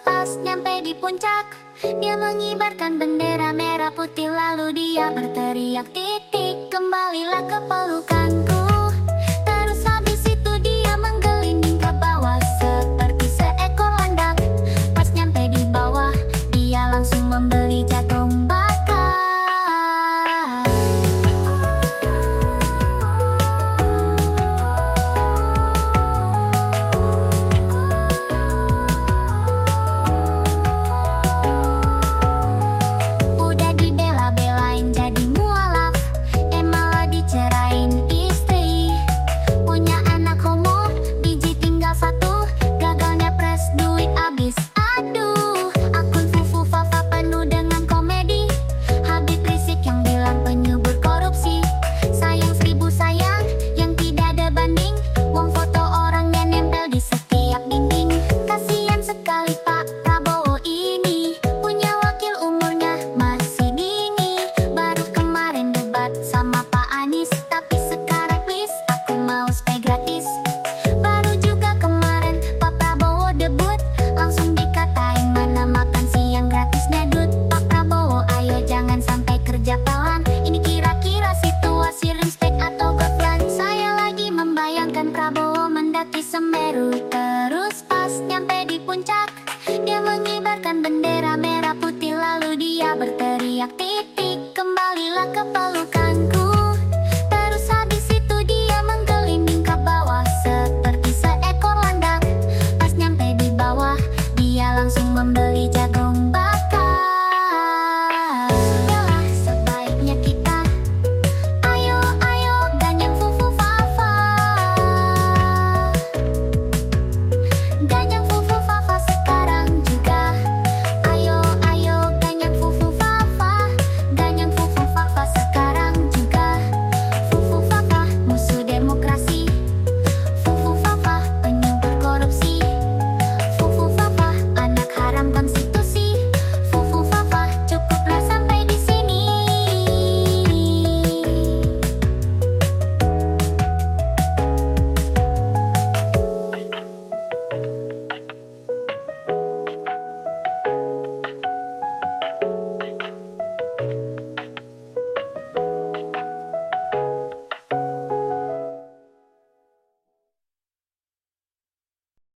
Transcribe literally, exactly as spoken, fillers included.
pas nyampe di puncak, dia mengibarkan bendera merah putih. Lalu dia berteriak, titik, kembalilah ke pelukanku. Terus habis itu dia menggelinding ke bawah seperti seekor landak. Pas nyampe di bawah, dia langsung membeli jagung bakar. Udah dibela-belain jadi mualaf, eh malah dicerain istri. Punya anak homo, biji tinggal satu, gagalnya pres duit abis. Aduh, akun Fufu Fafa penuh dengan komedi. Habib Rizik yang bilang penyubur korupsi. Sayang seribu sayang, yang tidak ada banding. Wong foto orangnya nempel di setiap dinding. Kasian sekali Pak Prabowo ini, punya wakil umurnya masih dini. Baru kemarin debat sama Pak Anies, tapi sekarang please aku mau stay gratis. Baru juga kemarin Pak Prabowo debut, langsung dikatain mana makan siang gratisnya dud. Pak Prabowo ayo jangan sampai kerja pelan. Ini kira-kira situasi respect atau goflan? Saya lagi membayangkan Prabowo mendaki Semeru. Terus pas nyampe di puncak, dia mengibarkan bendera